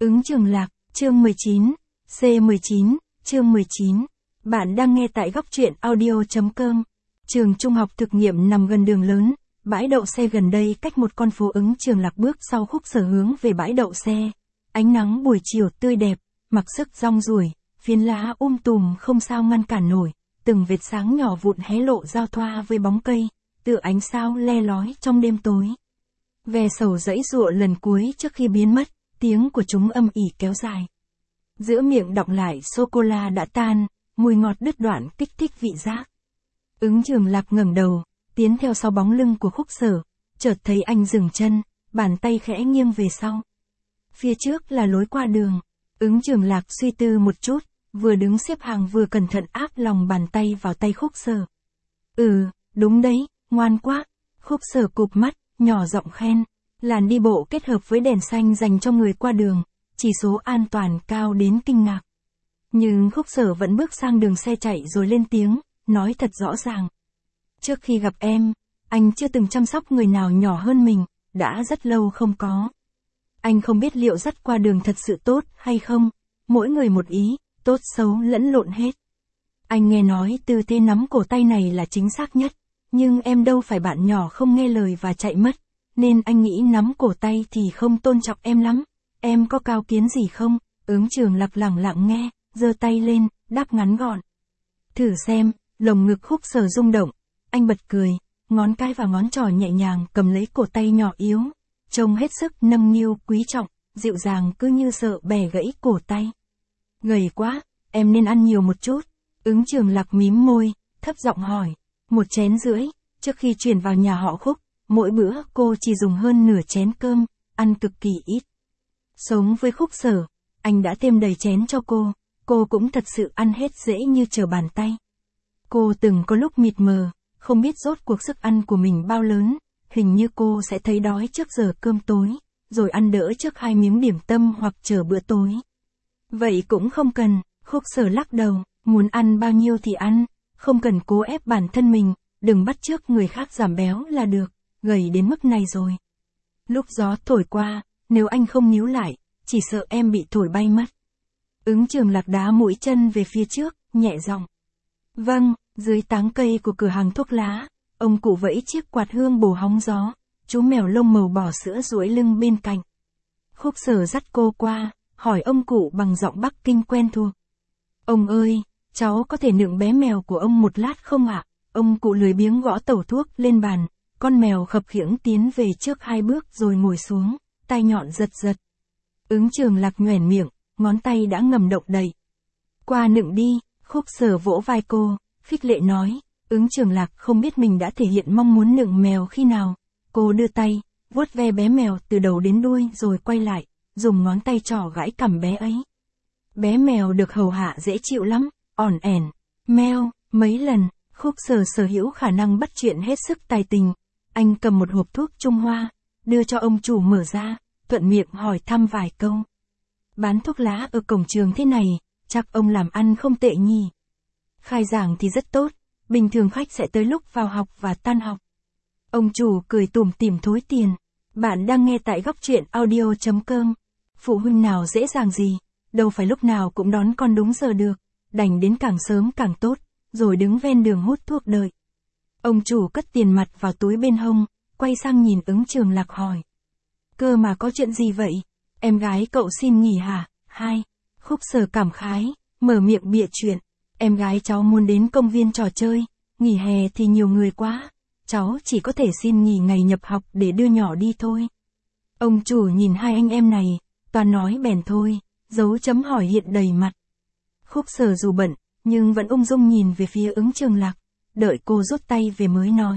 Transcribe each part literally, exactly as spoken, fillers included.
Ứng Trường Lạc, chương mười chín, C mười chín, chương mười chín. Bạn đang nghe tại góc truyện audio.com. Trường trung học thực nghiệm nằm gần đường lớn, bãi đậu xe gần đây cách một con phố. Ứng Trường Lạc bước sau Khúc Sở hướng về bãi đậu xe. Ánh nắng buổi chiều tươi đẹp, mặc sức rong ruổi, phiến lá um tùm không sao ngăn cản nổi, từng vệt sáng nhỏ vụn hé lộ giao thoa với bóng cây, tựa ánh sao le lói trong đêm tối. Ve sầu giãy giụa lần cuối trước khi biến mất, tiếng của chúng âm ỉ kéo dài. Giữa miệng đọng lại sô-cô-la đã tan, mùi ngọt đứt đoạn kích thích vị giác. Ứng Trường Lạc ngẩng đầu, tiến theo sau bóng lưng của Khúc Sở, chợt thấy anh dừng chân, bàn tay khẽ nghiêng về sau. Phía trước là lối qua đường. Ứng Trường Lạc suy tư một chút, vừa đứng xếp hàng vừa cẩn thận áp lòng bàn tay vào tay Khúc Sở. Ừ, đúng đấy, ngoan quá. Khúc Sở cụp mắt, nhỏ giọng khen. Làn đi bộ kết hợp với đèn xanh dành cho người qua đường, chỉ số an toàn cao đến kinh ngạc. Nhưng Khúc Sở vẫn bước sang đường xe chạy rồi lên tiếng, nói thật rõ ràng. Trước khi gặp em, anh chưa từng chăm sóc người nào nhỏ hơn mình, đã rất lâu không có. Anh không biết liệu dắt qua đường thật sự tốt hay không, mỗi người một ý, tốt xấu lẫn lộn hết. Anh nghe nói tư thế nắm cổ tay này là chính xác nhất, nhưng em đâu phải bạn nhỏ không nghe lời và chạy mất, nên anh nghĩ nắm cổ tay thì không tôn trọng em lắm. Em có cao kiến gì không? Ứng Trường Lạc lẳng lặng nghe, giơ tay lên, đáp ngắn gọn. Thử xem. Lồng ngực Khúc Sở rung động, anh bật cười, ngón cái và ngón trỏ nhẹ nhàng cầm lấy cổ tay nhỏ yếu, trông hết sức nâng niu quý trọng, dịu dàng cứ như sợ bẻ gãy cổ tay. Gầy quá, em nên ăn nhiều một chút. Ứng Trường Lạc mím môi, thấp giọng hỏi. Một chén rưỡi, trước khi chuyển vào nhà họ Khúc, mỗi bữa cô chỉ dùng hơn nửa chén cơm, ăn cực kỳ ít. Sống với Khúc Sở, anh đã thêm đầy chén cho cô, cô cũng thật sự ăn hết dễ như trở bàn tay. Cô từng có lúc mịt mờ, không biết rốt cuộc sức ăn của mình bao lớn, hình như cô sẽ thấy đói trước giờ cơm tối, rồi ăn đỡ trước hai miếng điểm tâm hoặc chờ bữa tối. Vậy cũng không cần, Khúc Sở lắc đầu, muốn ăn bao nhiêu thì ăn, không cần cố ép bản thân mình, đừng bắt chước người khác giảm béo là được, gầy đến mức này rồi. Lúc gió thổi qua, nếu anh không níu lại, chỉ sợ em bị thổi bay mất. Ứng Trường Lạc đá mũi chân về phía trước, nhẹ giọng. Vâng. Dưới táng cây của cửa hàng thuốc lá, ông cụ vẫy chiếc quạt hương bổ hóng gió, chú mèo lông màu bò sữa duỗi lưng bên cạnh. Khúc Sở dắt cô qua, hỏi ông cụ bằng giọng Bắc Kinh quen thuộc. Ông ơi, cháu có thể nựng bé mèo của ông một lát không ạ? Ông cụ lười biếng gõ tẩu thuốc lên bàn, con mèo khập khiễng tiến về trước hai bước rồi ngồi xuống, tai nhọn giật giật. Ứng Trường Lạc nhoẻn miệng, ngón tay đã ngầm động đậy. Qua nựng đi. Khúc Sở vỗ vai cô, khích lệ nói. Ứng Trường Lạc không biết mình đã thể hiện mong muốn nựng mèo khi nào. Cô đưa tay, vuốt ve bé mèo từ đầu đến đuôi rồi quay lại, dùng ngón tay trỏ gãi cằm bé ấy. Bé mèo được hầu hạ dễ chịu lắm, ỏn ẻn, meo, mấy lần. Khúc Sở sở hữu khả năng bắt chuyện hết sức tài tình. Anh cầm một hộp thuốc Trung Hoa, đưa cho ông chủ mở ra, thuận miệng hỏi thăm vài câu. Bán thuốc lá ở cổng trường thế này, chắc ông làm ăn không tệ nhỉ. Khai giảng thì rất tốt, bình thường khách sẽ tới lúc vào học và tan học. Ông chủ cười tủm tỉm thối tiền. Bạn đang nghe tại góc truyện audio.com. Phụ huynh nào dễ dàng gì, đâu phải lúc nào cũng đón con đúng giờ được, đành đến càng sớm càng tốt, rồi đứng ven đường hút thuốc đợi. Ông chủ cất tiền mặt vào túi bên hông, quay sang nhìn Ứng Trường Lạc hỏi. Cơ mà có chuyện gì vậy? Em gái cậu xin nghỉ hả? Hai. Khúc Sở cảm khái, mở miệng bịa chuyện. Em gái cháu muốn đến công viên trò chơi, nghỉ hè thì nhiều người quá. Cháu chỉ có thể xin nghỉ ngày nhập học để đưa nhỏ đi thôi. Ông chủ nhìn hai anh em này, toàn nói bèn thôi, dấu chấm hỏi hiện đầy mặt. Khúc Sở dù bận, nhưng vẫn ung dung nhìn về phía Ứng Trường Lạc, đợi cô rút tay về mới nói.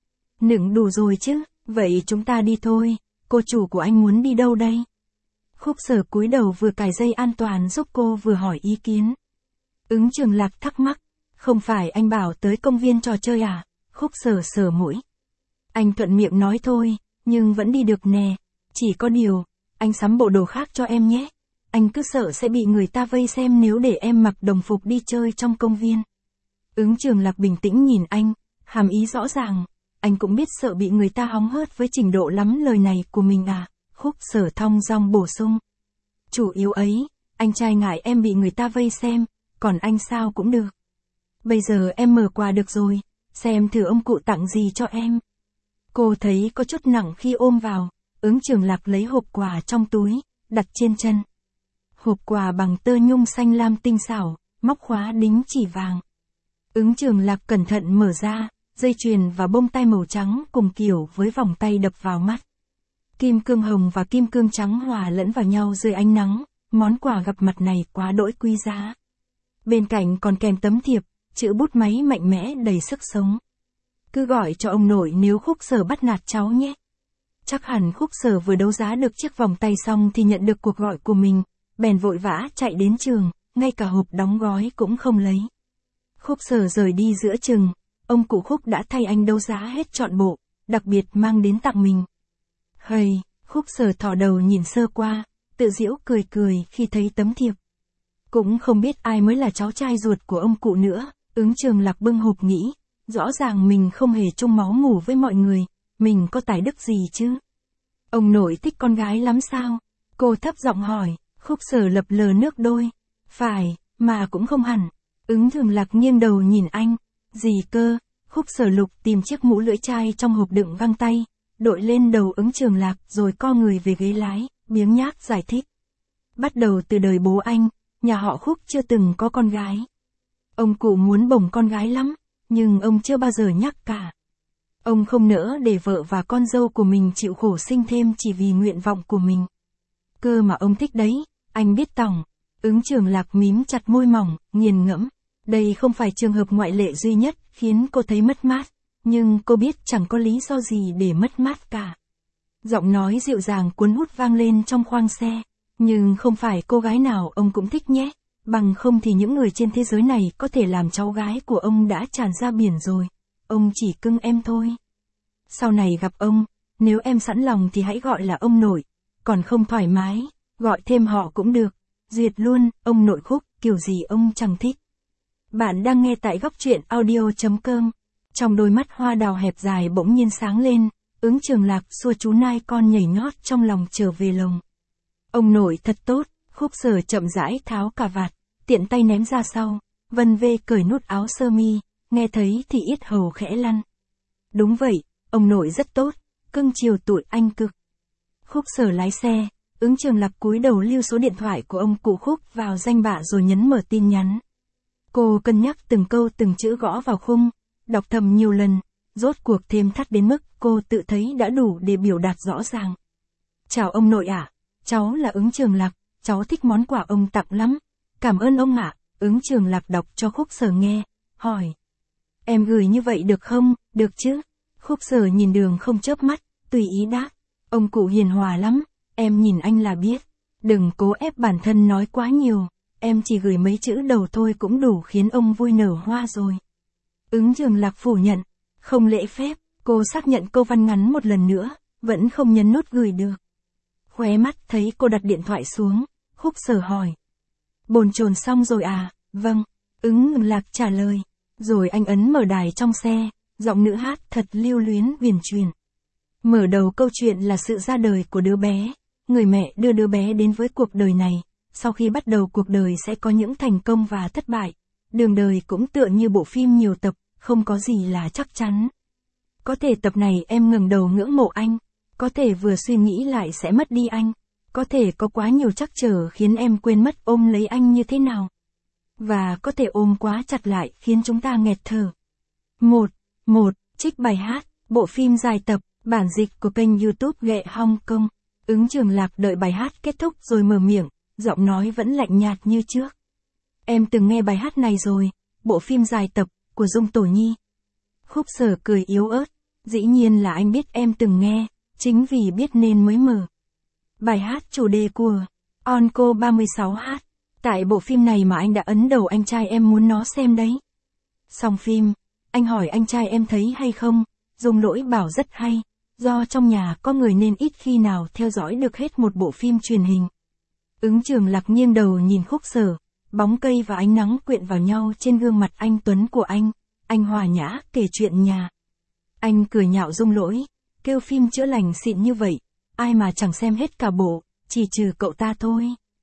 Nựng đủ rồi chứ, vậy chúng ta đi thôi, cô chủ của anh muốn đi đâu đây? Khúc Sở cúi đầu vừa cài dây an toàn giúp cô vừa hỏi ý kiến. Ứng Trường Lạc thắc mắc, không phải anh bảo tới công viên trò chơi à? Khúc Sở sờ mũi. Anh thuận miệng nói thôi, nhưng vẫn đi được nè. Chỉ có điều, anh sắm bộ đồ khác cho em nhé. Anh cứ sợ sẽ bị người ta vây xem nếu để em mặc đồng phục đi chơi trong công viên. Ứng Trường Lạc bình tĩnh nhìn anh, hàm ý rõ ràng. Anh cũng biết sợ bị người ta hóng hớt với trình độ lắm lời này của mình à? Khúc Sở thong dong bổ sung. Chủ yếu ấy, anh trai ngại em bị người ta vây xem, còn anh sao cũng được. Bây giờ em mở quà được rồi, xem thử ông cụ tặng gì cho em. Cô thấy có chút nặng khi ôm vào, Ứng Trường Lạc lấy hộp quà trong túi, đặt trên chân. Hộp quà bằng tơ nhung xanh lam tinh xảo, móc khóa đính chỉ vàng. Ứng Trường Lạc cẩn thận mở ra, dây chuyền và bông tai màu trắng cùng kiểu với vòng tay đập vào mắt. Kim cương hồng và kim cương trắng hòa lẫn vào nhau dưới ánh nắng, món quà gặp mặt này quá đỗi quý giá. Bên cạnh còn kèm tấm thiệp, chữ bút máy mạnh mẽ đầy sức sống. Cứ gọi cho ông nội nếu Khúc Sở bắt nạt cháu nhé. Chắc hẳn Khúc Sở vừa đấu giá được chiếc vòng tay xong thì nhận được cuộc gọi của mình, bèn vội vã chạy đến trường, ngay cả hộp đóng gói cũng không lấy. Khúc Sở rời đi giữa chừng, ông cụ Khúc đã thay anh đấu giá hết trọn bộ, đặc biệt mang đến tặng mình. Hầy, Khúc Sở thò đầu nhìn sơ qua, tự giễu cười cười khi thấy tấm thiệp. Cũng không biết ai mới là cháu trai ruột của ông cụ nữa, Ứng Trường Lạc bưng hộp nghĩ, rõ ràng mình không hề chung máu mủ với mọi người, mình có tài đức gì chứ? Ông nội thích con gái lắm sao? Cô thấp giọng hỏi, Khúc Sở lập lờ nước đôi. Phải, mà cũng không hẳn. Ứng Trường Lạc nghiêng đầu nhìn anh. Gì cơ? Khúc Sở lục tìm chiếc mũ lưỡi chai trong hộp đựng găng tay, đội lên đầu Ứng Trường Lạc rồi co người về ghế lái, biếng nhác giải thích. Bắt đầu từ đời bố anh, nhà họ Khúc chưa từng có con gái. Ông cụ muốn bồng con gái lắm, nhưng ông chưa bao giờ nhắc cả. Ông không nỡ để vợ và con dâu của mình chịu khổ sinh thêm chỉ vì nguyện vọng của mình. Cơ mà ông thích đấy, anh biết tỏng. Ứng Trường Lạc mím chặt môi mỏng, nghiền ngẫm. Đây không phải trường hợp ngoại lệ duy nhất khiến cô thấy mất mát, nhưng cô biết chẳng có lý do gì để mất mát cả. Giọng nói dịu dàng cuốn hút vang lên trong khoang xe. Nhưng không phải cô gái nào ông cũng thích nhé, bằng không thì những người trên thế giới này có thể làm cháu gái của ông đã tràn ra biển rồi. Ông chỉ cưng em thôi. Sau này gặp ông, nếu em sẵn lòng thì hãy gọi là ông nội, còn không thoải mái, gọi thêm họ cũng được. Duyệt luôn, ông nội Khúc, kiểu gì ông chẳng thích. Bạn đang nghe tại góc truyện audio chấm com. Trong đôi mắt hoa đào hẹp dài bỗng nhiên sáng lên, Ứng Trường Lạc xua chú nai con nhảy nhót trong lòng trở về lồng. Ông nội thật tốt, Khúc Sở chậm rãi tháo cà vạt, tiện tay ném ra sau, vân vê cởi nút áo sơ mi, nghe thấy thì yết hầu khẽ lăn. Đúng vậy, ông nội rất tốt, cưng chiều tụi anh cực. Khúc Sở lái xe, Ứng Trường Lạc cúi đầu lưu số điện thoại của ông cụ Khúc vào danh bạ rồi nhấn mở tin nhắn. Cô cân nhắc từng câu từng chữ gõ vào khung, đọc thầm nhiều lần, rốt cuộc thêm thắt đến mức cô tự thấy đã đủ để biểu đạt rõ ràng. Chào ông nội ạ, à, cháu là Ứng Trường Lạc, cháu thích món quà ông tặng lắm. Cảm ơn ông ạ. Ứng Trường Lạc đọc cho Khúc Sở nghe, hỏi. Em gửi như vậy được không, được chứ? Khúc Sở nhìn đường không chớp mắt, tùy ý đáp. Ông cụ hiền hòa lắm, em nhìn anh là biết. Đừng cố ép bản thân nói quá nhiều, em chỉ gửi mấy chữ đầu thôi cũng đủ khiến ông vui nở hoa rồi. Ứng Trường Lạc phủ nhận, không lễ phép, cô xác nhận câu văn ngắn một lần nữa, vẫn không nhấn nút gửi được. Khóe mắt thấy cô đặt điện thoại xuống, Khúc Sở hỏi. Bồn chồn xong rồi à? Vâng, Ứng Lạc trả lời. Rồi anh ấn mở đài trong xe, giọng nữ hát thật lưu luyến huyền truyền. Mở đầu câu chuyện là sự ra đời của đứa bé, người mẹ đưa đứa bé đến với cuộc đời này, sau khi bắt đầu cuộc đời sẽ có những thành công và thất bại. Đường đời cũng tựa như bộ phim nhiều tập, không có gì là chắc chắn. Có thể tập này em ngẩng đầu ngưỡng mộ anh, có thể vừa suy nghĩ lại sẽ mất đi anh, có thể có quá nhiều trắc trở khiến em quên mất ôm lấy anh như thế nào. Và có thể ôm quá chặt lại khiến chúng ta nghẹt thở. Một, một, trích bài hát, bộ phim dài tập, bản dịch của kênh YouTube Ghệ Hong Kong. Ứng Trường Lạc đợi bài hát kết thúc rồi mở miệng, giọng nói vẫn lạnh nhạt như trước. Em từng nghe bài hát này rồi, bộ phim dài tập, của Dung Tổ Nhi. Khúc Sở cười yếu ớt, dĩ nhiên là anh biết em từng nghe, chính vì biết nên mới mở. Bài hát chủ đề của Onco ba mươi sáu h, tại bộ phim này mà anh đã ấn đầu anh trai em muốn nó xem đấy. Xong phim, anh hỏi anh trai em thấy hay không, Dung Lỗi bảo rất hay, do trong nhà có người nên ít khi nào theo dõi được hết một bộ phim truyền hình. Ứng Trường Lạc nghiêng đầu nhìn Khúc Sở, bóng cây và ánh nắng quyện vào nhau trên gương mặt anh tuấn của anh, anh hòa nhã kể chuyện nhà. Anh cười nhạo Dung Lỗi, kêu phim chữa lành xịn như vậy, ai mà chẳng xem hết cả bộ, chỉ trừ cậu ta thôi.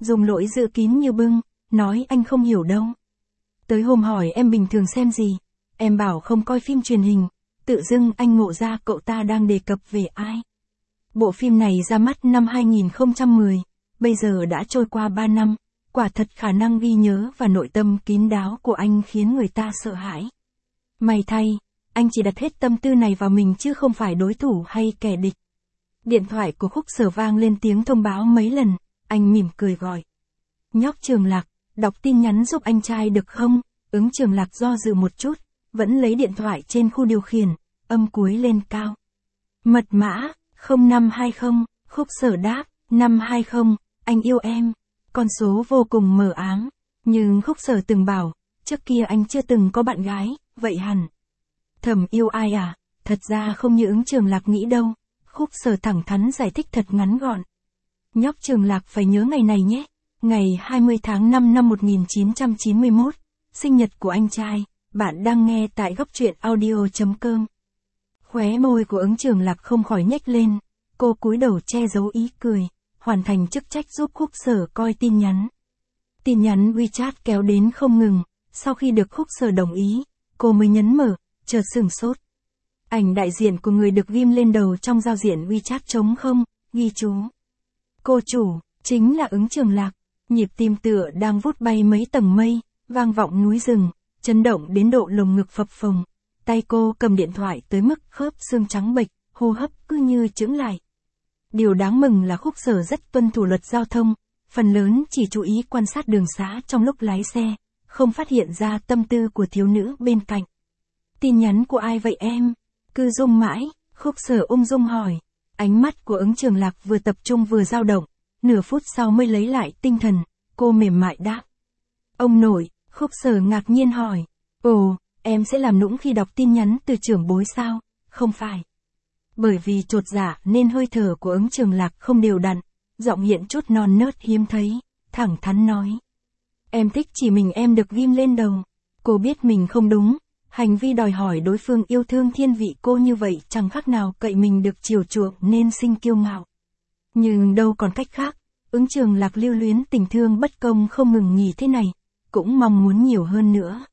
dùng lỗi giữ kín như bưng, nói anh không hiểu đâu. Tới hôm hỏi em bình thường xem gì, em bảo không coi phim truyền hình, tự dưng anh ngộ ra cậu ta đang đề cập về ai. Bộ phim này ra mắt năm hai nghìn không trăm mười, bây giờ đã trôi qua ba năm, quả thật khả năng ghi nhớ và nội tâm kín đáo của anh khiến người ta sợ hãi. May thay, anh chỉ đặt hết tâm tư này vào mình chứ không phải đối thủ hay kẻ địch. Điện thoại của Khúc Sở vang lên tiếng thông báo mấy lần, anh mỉm cười gọi. Nhóc Trường Lạc, đọc tin nhắn giúp anh trai được không? Ứng Trường Lạc do dự một chút, vẫn lấy điện thoại trên khu điều khiển, âm cuối lên cao. Mật mã, không năm hai không, Khúc Sở đáp, năm hai không, anh yêu em. Con số vô cùng mờ ám, nhưng Khúc Sở từng bảo, trước kia anh chưa từng có bạn gái, vậy hẳn. Thầm yêu ai à? Thật ra không như Ứng Trường Lạc nghĩ đâu. Khúc Sở thẳng thắn giải thích thật ngắn gọn. Nhóc Trường Lạc phải nhớ ngày này nhé. Ngày hai mươi tháng năm năm một nghìn chín trăm chín mươi mốt, sinh nhật của anh trai. Bạn đang nghe tại góc truyện audio chấm com. Khóe môi của Ứng Trường Lạc không khỏi nhếch lên. Cô cúi đầu che giấu ý cười, hoàn thành chức trách giúp Khúc Sở coi tin nhắn. Tin nhắn WeChat kéo đến không ngừng. Sau khi được Khúc Sở đồng ý, cô mới nhấn mở, chợt sửng sốt. Ảnh đại diện của người được ghim lên đầu trong giao diện WeChat trống không, ghi chú. Cô chủ, chính là Ứng Trường Lạc. Nhịp tim tựa đang vút bay mấy tầng mây, vang vọng núi rừng, chấn động đến độ lồng ngực phập phồng. Tay cô cầm điện thoại tới mức khớp xương trắng bệch, hô hấp cứ như chững lại. Điều đáng mừng là Khúc Sở rất tuân thủ luật giao thông, phần lớn chỉ chú ý quan sát đường xá trong lúc lái xe, không phát hiện ra tâm tư của thiếu nữ bên cạnh. Tin nhắn của ai vậy em? Cứ rung mãi, Khúc Sở ung dung hỏi. Ánh mắt của Ứng Trường Lạc vừa tập trung vừa dao động, nửa phút sau mới lấy lại tinh thần, cô mềm mại đáp. Ông nội, Khúc Sở ngạc nhiên hỏi. Ồ, em sẽ làm nũng khi đọc tin nhắn từ trưởng bối sao? Không phải. Bởi vì chột dạ nên hơi thở của Ứng Trường Lạc không đều đặn, giọng hiện chút non nớt hiếm thấy, thẳng thắn nói. Em thích chỉ mình em được ghim lên đầu. Cô biết mình không đúng, hành vi đòi hỏi đối phương yêu thương thiên vị cô như vậy chẳng khác nào cậy mình được chiều chuộng nên sinh kiêu ngạo. Nhưng đâu còn cách khác, Ứng Trường Lạc lưu luyến tình thương bất công không ngừng nghỉ thế này, cũng mong muốn nhiều hơn nữa.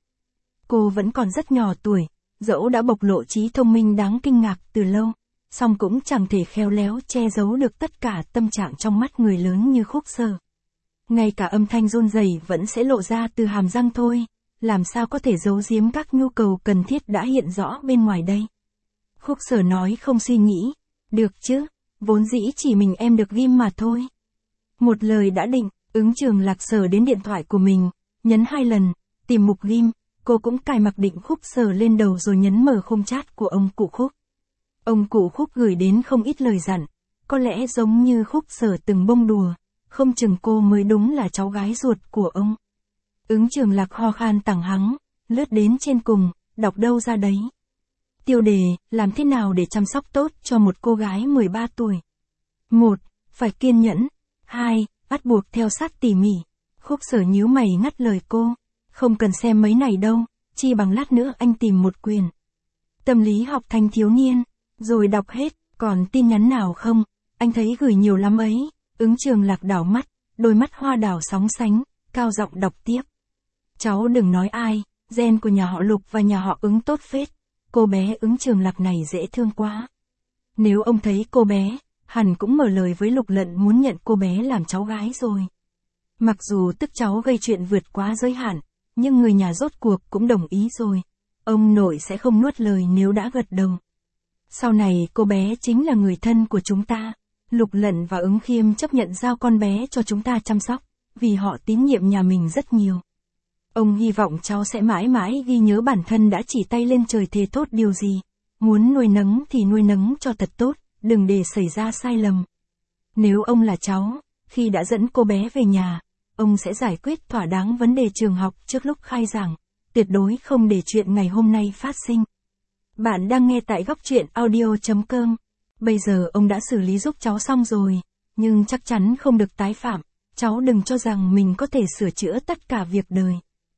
Cô vẫn còn rất nhỏ tuổi, dẫu đã bộc lộ trí thông minh đáng kinh ngạc từ lâu, song cũng chẳng thể khéo léo che giấu được tất cả tâm trạng trong mắt người lớn như Khúc Sở. Ngay cả âm thanh run rẩy vẫn sẽ lộ ra từ hàm răng thôi, làm sao có thể giấu giếm các nhu cầu cần thiết đã hiện rõ bên ngoài đây. Khúc Sở nói không suy nghĩ, được chứ, vốn dĩ chỉ mình em được ghim mà thôi. Một lời đã định, Ứng Trường Lạc sờ đến điện thoại của mình, nhấn hai lần, tìm mục ghim, cô cũng cài mặc định Khúc Sở lên đầu rồi nhấn mở khung chat của ông cụ Khúc. Ông cụ Khúc gửi đến không ít lời dặn, có lẽ giống như Khúc Sở từng bông đùa, không chừng cô mới đúng là cháu gái ruột của ông. Ứng Trường Lạc ho khan tằng hắng, lướt đến trên cùng, đọc đâu ra đấy. Tiêu đề, làm thế nào để chăm sóc tốt cho một cô gái mười ba tuổi. một. Phải kiên nhẫn. hai. Bắt buộc theo sát tỉ mỉ. Khúc Sở nhíu mày ngắt lời cô. Không cần xem mấy này đâu, chi bằng lát nữa anh tìm một quyển tâm lý học thanh thiếu niên, rồi đọc hết, còn tin nhắn nào không? Anh thấy gửi nhiều lắm ấy. Ứng Trường Lạc đảo mắt, đôi mắt hoa đảo sóng sánh, cao giọng đọc tiếp. Cháu đừng nói ai, gen của nhà họ Lục và nhà họ Ứng tốt phết. Cô bé Ứng Trường Lạc này dễ thương quá. Nếu ông thấy cô bé, hẳn cũng mở lời với Lục Lận muốn nhận cô bé làm cháu gái rồi. Mặc dù tức cháu gây chuyện vượt quá giới hạn, nhưng người nhà rốt cuộc cũng đồng ý rồi. Ông nội sẽ không nuốt lời nếu đã gật đầu. Sau này cô bé chính là người thân của chúng ta. Lục Lận và Ứng Khiêm chấp nhận giao con bé cho chúng ta chăm sóc, vì họ tín nhiệm nhà mình rất nhiều. Ông hy vọng cháu sẽ mãi mãi ghi nhớ bản thân đã chỉ tay lên trời thề thốt điều gì. Muốn nuôi nấng thì nuôi nấng cho thật tốt, đừng để xảy ra sai lầm. Nếu ông là cháu, khi đã dẫn cô bé về nhà, ông sẽ giải quyết thỏa đáng vấn đề trường học trước lúc khai giảng, tuyệt đối không để chuyện ngày hôm nay phát sinh. Bạn đang nghe tại góc truyện audio chấm com. Bây giờ ông đã xử lý giúp cháu xong rồi, nhưng chắc chắn không được tái phạm. Cháu đừng cho rằng mình có thể sửa chữa tất cả việc đời.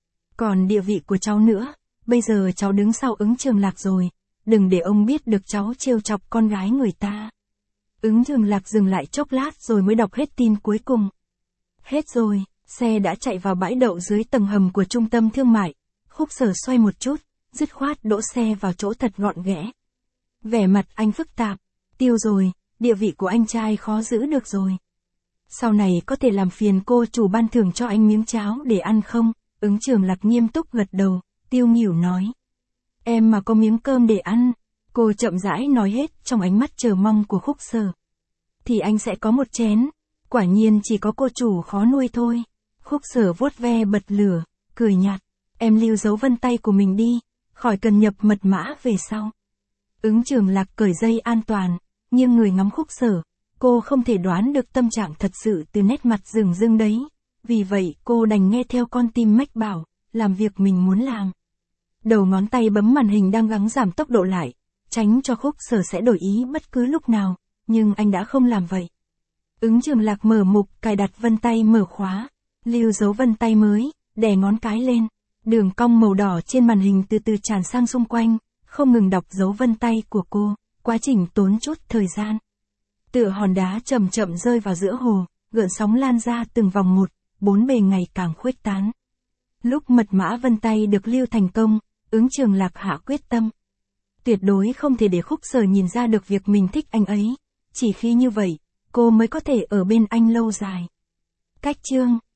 Còn địa vị của cháu nữa, bây giờ cháu đứng sau Ứng Trường Lạc rồi, đừng để ông biết được cháu trêu chọc con gái người ta. Ứng Trường Lạc dừng lại chốc lát rồi mới đọc hết tin cuối cùng. Hết rồi, xe đã chạy vào bãi đậu dưới tầng hầm của trung tâm thương mại. Khúc Sở xoay một chút, dứt khoát đỗ xe vào chỗ thật gọn ghẽ. Vẻ mặt anh phức tạp. Tiêu rồi, địa vị của anh trai khó giữ được rồi. Sau này có thể làm phiền cô chủ ban thưởng cho anh miếng cháo để ăn không? Ứng Trường Lạc nghiêm túc gật đầu, Tiêu nghỉu nói. Em mà có miếng cơm để ăn, cô chậm rãi nói hết trong ánh mắt chờ mong của Khúc Sở. Thì anh sẽ có một chén, quả nhiên chỉ có cô chủ khó nuôi thôi. Khúc Sở vuốt ve bật lửa, cười nhạt, em lưu dấu vân tay của mình đi, khỏi cần nhập mật mã về sau. Ứng Trường Lạc cởi dây an toàn, nghiêng người ngắm Khúc Sở, cô không thể đoán được tâm trạng thật sự từ nét mặt rừng rưng đấy. Vì vậy cô đành nghe theo con tim mách bảo, làm việc mình muốn làm. Đầu ngón tay bấm màn hình đang gắng giảm tốc độ lại, tránh cho Khúc Sở sẽ đổi ý bất cứ lúc nào, nhưng anh đã không làm vậy. Ứng Trường Lạc mở mục, cài đặt vân tay mở khóa, lưu dấu vân tay mới, đè ngón cái lên, đường cong màu đỏ trên màn hình từ từ tràn sang xung quanh, không ngừng đọc dấu vân tay của cô, quá trình tốn chút thời gian. Tựa hòn đá chậm chậm rơi vào giữa hồ, gợn sóng lan ra từng vòng một, bốn bề ngày càng khuếch tán. Lúc mật mã vân tay được lưu thành công, Ứng Trường Lạc hạ quyết tâm. Tuyệt đối không thể để Khúc Sở nhìn ra được việc mình thích anh ấy, chỉ khi như vậy, cô mới có thể ở bên anh lâu dài. Cách chương